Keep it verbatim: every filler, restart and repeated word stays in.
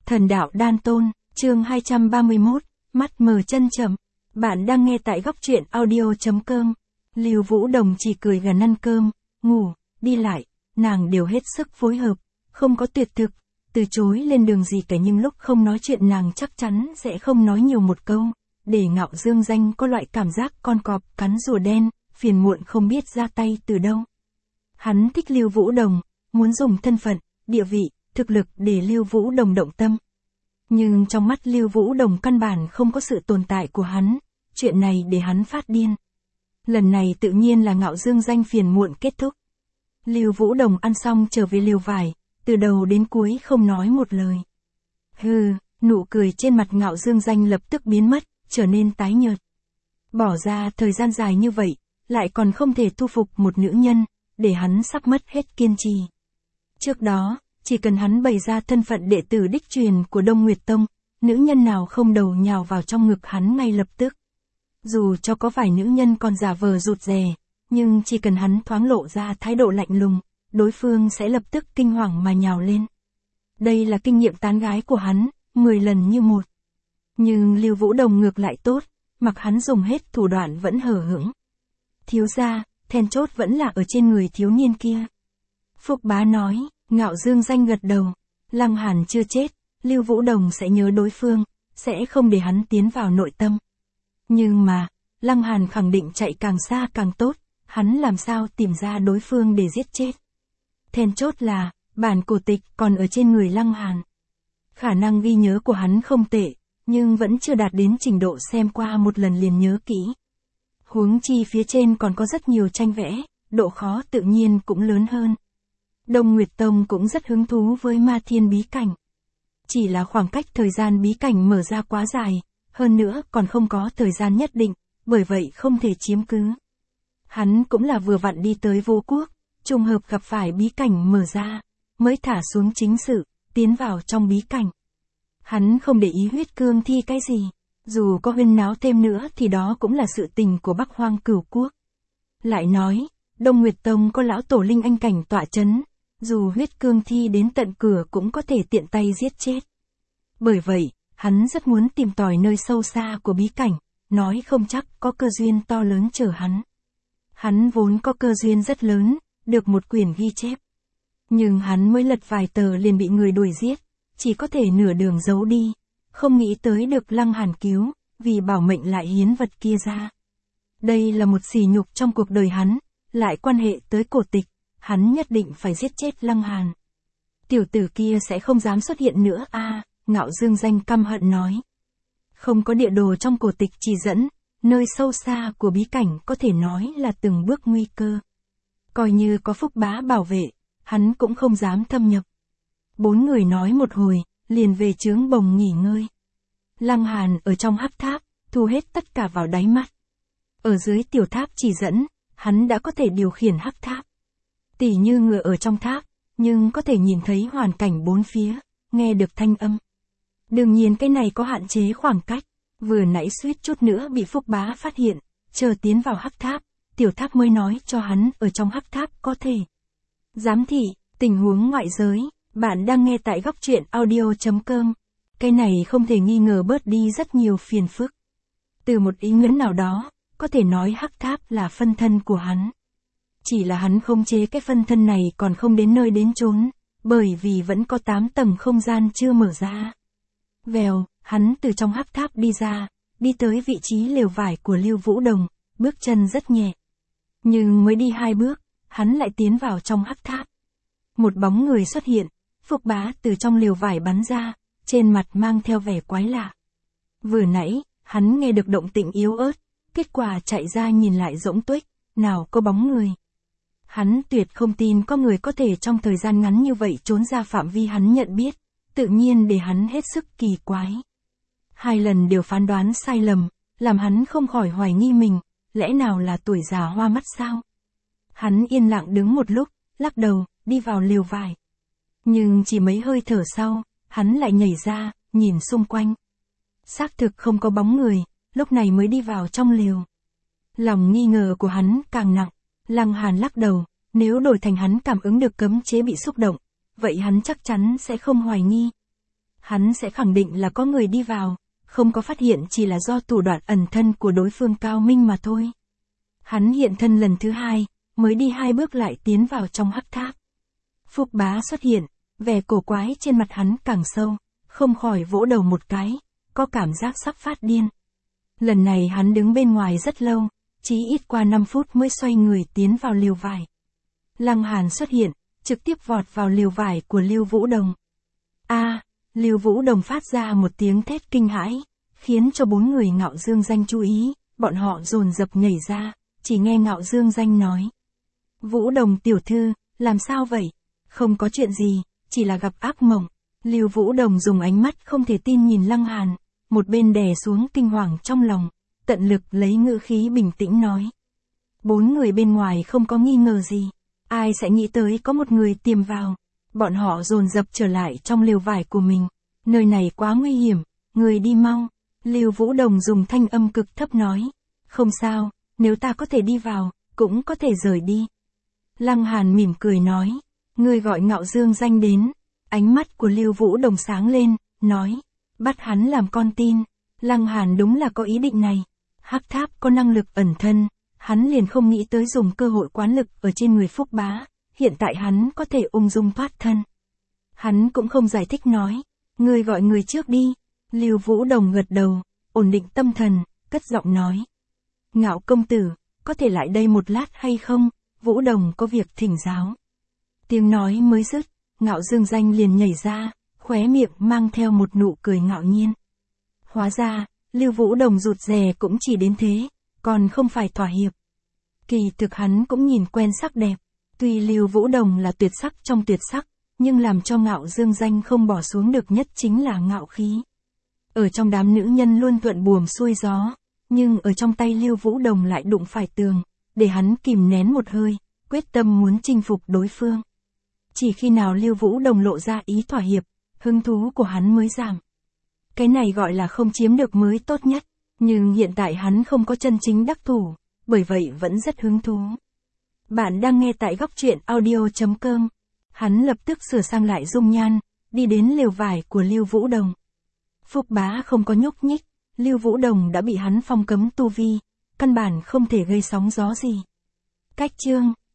Thần đạo đan tôn, chương hai trăm ba mươi mốt, mắt mờ chân chậm. Bạn đang nghe tại góc truyện audio.com. Lưu Vũ Đồng chỉ cười gần ăn cơm, ngủ, đi lại, nàng đều hết sức phối hợp, không có tuyệt thực, từ chối lên đường gì cả, nhưng lúc không nói chuyện nàng chắc chắn sẽ không nói nhiều một câu, để Ngạo Dương Danh có loại cảm giác con cọp cắn rùa đen, phiền muộn không biết ra tay từ đâu. Hắn thích Lưu Vũ Đồng, muốn dùng thân phận, địa vị, thực lực để Lưu Vũ Đồng động tâm. Nhưng trong mắt Lưu Vũ Đồng căn bản không có sự tồn tại của hắn, chuyện này để hắn phát điên. Lần này tự nhiên là Ngạo Dương Danh phiền muộn kết thúc. Lưu Vũ Đồng ăn xong trở về lều vải, từ đầu đến cuối không nói một lời. Hừ, nụ cười trên mặt Ngạo Dương Danh lập tức biến mất, trở nên tái nhợt. Bỏ ra thời gian dài như vậy, lại còn không thể thu phục một nữ nhân, để hắn sắp mất hết kiên trì. Trước đó, chỉ cần hắn bày ra thân phận đệ tử đích truyền của Đông Nguyệt Tông, nữ nhân nào không đầu nhào vào trong ngực hắn ngay lập tức. Dù cho có vài nữ nhân còn giả vờ rụt rè, nhưng chỉ cần hắn thoáng lộ ra thái độ lạnh lùng, đối phương sẽ lập tức kinh hoàng mà nhào lên. Đây là kinh nghiệm tán gái của hắn, mười lần như một. Nhưng Lưu Vũ Đồng ngược lại tốt, mặc hắn dùng hết thủ đoạn vẫn hờ hững. Thiếu gia, then chốt vẫn là ở trên người thiếu niên kia. Phúc Bá nói. Ngạo Dương Danh gật đầu. Lăng Hàn chưa chết, Lưu Vũ Đồng sẽ nhớ đối phương, sẽ không để hắn tiến vào nội tâm. Nhưng mà, Lăng Hàn khẳng định chạy càng xa càng tốt, hắn làm sao tìm ra đối phương để giết chết. Then chốt là, bản cổ tịch còn ở trên người Lăng Hàn. Khả năng ghi nhớ của hắn không tệ, nhưng vẫn chưa đạt đến trình độ xem qua một lần liền nhớ kỹ. Huống chi phía trên còn có rất nhiều tranh vẽ, độ khó tự nhiên cũng lớn hơn. Đông Nguyệt Tông cũng rất hứng thú với Ma Thiên bí cảnh. Chỉ là khoảng cách thời gian bí cảnh mở ra quá dài, hơn nữa còn không có thời gian nhất định, bởi vậy không thể chiếm cứ. Hắn cũng là vừa vặn đi tới Vô Quốc, trùng hợp gặp phải bí cảnh mở ra, mới thả xuống chính sự, tiến vào trong bí cảnh. Hắn không để ý huyết cương thi cái gì, dù có huyên náo thêm nữa thì đó cũng là sự tình của Bắc Hoang Cửu Quốc. Lại nói, Đông Nguyệt Tông có lão tổ linh anh cảnh tọa chấn, dù huyết cương thi đến tận cửa cũng có thể tiện tay giết chết. Bởi vậy, hắn rất muốn tìm tòi nơi sâu xa của bí cảnh, nói không chắc có cơ duyên to lớn chờ hắn. Hắn vốn có cơ duyên rất lớn, được một quyển ghi chép. Nhưng hắn mới lật vài tờ liền bị người đuổi giết, chỉ có thể nửa đường giấu đi, không nghĩ tới được Lăng Hàn cứu, vì bảo mệnh lại hiến vật kia ra. Đây là một sỉ nhục trong cuộc đời hắn, lại quan hệ tới cổ tịch. Hắn nhất định phải giết chết Lăng Hàn. Tiểu tử kia sẽ không dám xuất hiện nữa a, à, Ngạo Dương Danh căm hận nói. Không có địa đồ trong cổ tịch chỉ dẫn, nơi sâu xa của bí cảnh có thể nói là từng bước nguy cơ. Coi như có Phúc Bá bảo vệ, hắn cũng không dám thâm nhập. Bốn người nói một hồi, liền về trướng bồng nghỉ ngơi. Lăng Hàn ở trong hắc tháp, thu hết tất cả vào đáy mắt. Ở dưới tiểu tháp chỉ dẫn, hắn đã có thể điều khiển hắc tháp. Tỉ như ngựa ở trong tháp, nhưng có thể nhìn thấy hoàn cảnh bốn phía, nghe được thanh âm. Đương nhiên cái này có hạn chế khoảng cách, vừa nãy suýt chút nữa bị Phúc Bá phát hiện, chờ tiến vào hắc tháp, tiểu tháp mới nói cho hắn ở trong hắc tháp có thể. Giám thị, tình huống ngoại giới, bạn đang nghe tại góc truyện audio.com. Cái này không thể nghi ngờ bớt đi rất nhiều phiền phức. Từ một ý nghĩa nào đó, có thể nói hắc tháp là phân thân của hắn. Chỉ là hắn không chế cái phân thân này còn không đến nơi đến chốn, bởi vì vẫn có tám tầng không gian chưa mở ra. Vèo, hắn từ trong hắc tháp đi ra, đi tới vị trí lều vải của Lưu Vũ Đồng, bước chân rất nhẹ. Nhưng mới đi hai bước, hắn lại tiến vào trong hắc tháp. Một bóng người xuất hiện, Phúc Bá từ trong lều vải bắn ra, trên mặt mang theo vẻ quái lạ. Vừa nãy, hắn nghe được động tĩnh yếu ớt, kết quả chạy ra nhìn lại rỗng tuếch, nào có bóng người. Hắn tuyệt không tin có người có thể trong thời gian ngắn như vậy trốn ra phạm vi hắn nhận biết, tự nhiên để hắn hết sức kỳ quái. Hai lần đều phán đoán sai lầm, làm hắn không khỏi hoài nghi mình, lẽ nào là tuổi già hoa mắt sao? Hắn yên lặng đứng một lúc, lắc đầu, đi vào lều vải. Nhưng chỉ mấy hơi thở sau, hắn lại nhảy ra, nhìn xung quanh. Xác thực không có bóng người, lúc này mới đi vào trong lều. Lòng nghi ngờ của hắn càng nặng. Lăng Hàn lắc đầu, nếu đổi thành hắn cảm ứng được cấm chế bị xúc động, vậy hắn chắc chắn sẽ không hoài nghi. Hắn sẽ khẳng định là có người đi vào, không có phát hiện chỉ là do thủ đoạn ẩn thân của đối phương cao minh mà thôi. Hắn hiện thân lần thứ hai, mới đi hai bước lại tiến vào trong hắc tháp. Phúc Bá xuất hiện, vẻ cổ quái trên mặt hắn càng sâu, không khỏi vỗ đầu một cái, có cảm giác sắp phát điên. Lần này hắn đứng bên ngoài rất lâu, chỉ ít qua năm phút mới xoay người tiến vào liều vải. Lăng Hàn xuất hiện, trực tiếp vọt vào liều vải của Lưu Vũ Đồng. A, Lưu Vũ Đồng phát ra một tiếng thét kinh hãi, khiến cho bốn người Ngạo Dương Danh chú ý, bọn họ dồn dập nhảy ra, chỉ nghe Ngạo Dương Danh nói. Vũ Đồng tiểu thư, làm sao vậy? Không có chuyện gì, chỉ là gặp ác mộng. Lưu Vũ Đồng dùng ánh mắt không thể tin nhìn Lăng Hàn, một bên đè xuống kinh hoàng trong lòng, tận lực lấy ngữ khí bình tĩnh nói. Bốn người bên ngoài không có nghi ngờ gì, ai sẽ nghĩ tới có một người tiềm vào. Bọn họ dồn dập trở lại trong liều vải của mình, nơi này quá nguy hiểm, người đi mau. Lưu Vũ Đồng dùng thanh âm cực thấp nói. Không sao, nếu ta có thể đi vào, cũng có thể rời đi. Lăng Hàn mỉm cười nói. Người gọi Ngạo Dương Danh đến. Ánh mắt của Lưu Vũ Đồng sáng lên, nói. Bắt hắn làm con tin. Lăng Hàn đúng là có ý định này. Hắc tháp có năng lực ẩn thân, hắn liền không nghĩ tới dùng cơ hội quán lực ở trên người Phúc Bá. Hiện tại hắn có thể ung dung thoát thân. Hắn cũng không giải thích nói. Người gọi người trước đi. Lưu Vũ Đồng gật đầu, ổn định tâm thần, cất giọng nói. Ngạo công tử, có thể lại đây một lát hay không? Vũ Đồng có việc thỉnh giáo. Tiếng nói mới dứt, Ngạo Dương Danh liền nhảy ra, khóe miệng mang theo một nụ cười ngạo nhiên. Hóa ra, Lưu Vũ Đồng rụt rè cũng chỉ đến thế, còn không phải thỏa hiệp. Kỳ thực hắn cũng nhìn quen sắc đẹp. Tuy Lưu Vũ Đồng là tuyệt sắc trong tuyệt sắc, nhưng làm cho Ngạo Dương Danh không bỏ xuống được nhất chính là ngạo khí. Ở trong đám nữ nhân luôn thuận buồm xuôi gió, nhưng ở trong tay Lưu Vũ Đồng lại đụng phải tường, để hắn kìm nén một hơi, quyết tâm muốn chinh phục đối phương. Chỉ khi nào Lưu Vũ Đồng lộ ra ý thỏa hiệp, hứng thú của hắn mới giảm. Cái này gọi là không chiếm được mới tốt nhất, nhưng hiện tại hắn không có chân chính đắc thủ, bởi vậy vẫn rất hứng thú. Bạn đang nghe tại góc truyện audio chấm com. Hắn lập tức sửa sang lại dung nhan, đi đến liều vải của Lưu Vũ Đồng. Phúc Bá không có nhúc nhích, Lưu Vũ Đồng đã bị hắn phong cấm tu vi, căn bản không thể gây sóng gió gì. Cách chương